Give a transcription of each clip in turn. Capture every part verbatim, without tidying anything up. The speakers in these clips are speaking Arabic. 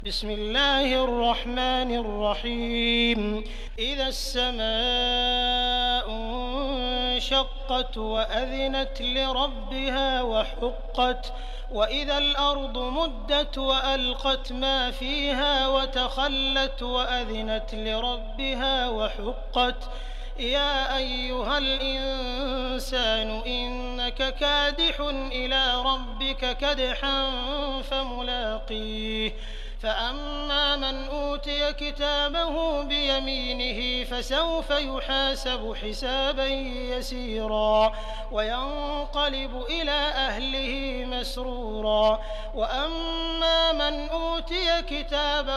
بسم الله الرحمن الرحيم إذا السماء انشقت وأذنت لربها وحقت وإذا الأرض مدت وألقت ما فيها وتخلت وأذنت لربها وحقت يا أيها الإنسان إنك كادح إلى ربك كدحا فملاقيه فأما من أوتي كتابه بيمينه فسوف يحاسب حسابا يسيرا وينقلب إلى أهله مسرورا وأما من أوتي كتابه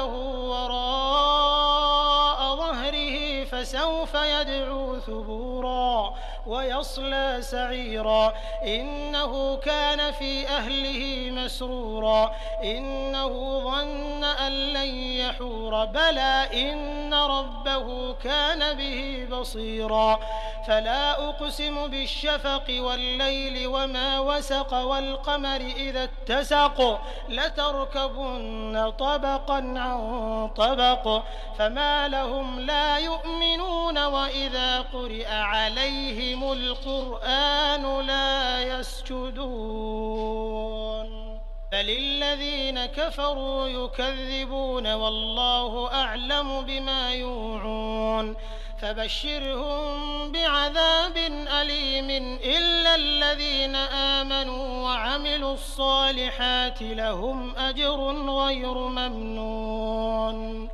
وراء ظهره فسوف يدعو ثبورا ويصلى سعيرا إنه كان في أهله مسرورا إنه ظن أن لن يحور بلى إن ربه كان به بصيرا فلا أقسم بالشفق والليل وما وسق والقمر إذا اتسق لتركبن طبقا عن طبق فما لهم لا يؤمنون وإذا قرئ عليهم القرآن لا يسجدون بل الذين كفروا يكذبون والله أعلم بما يوعون فبشرهم بعذاب أليم إلا الذين آمنوا وعملوا الصالحات لهم أجر غير ممنون.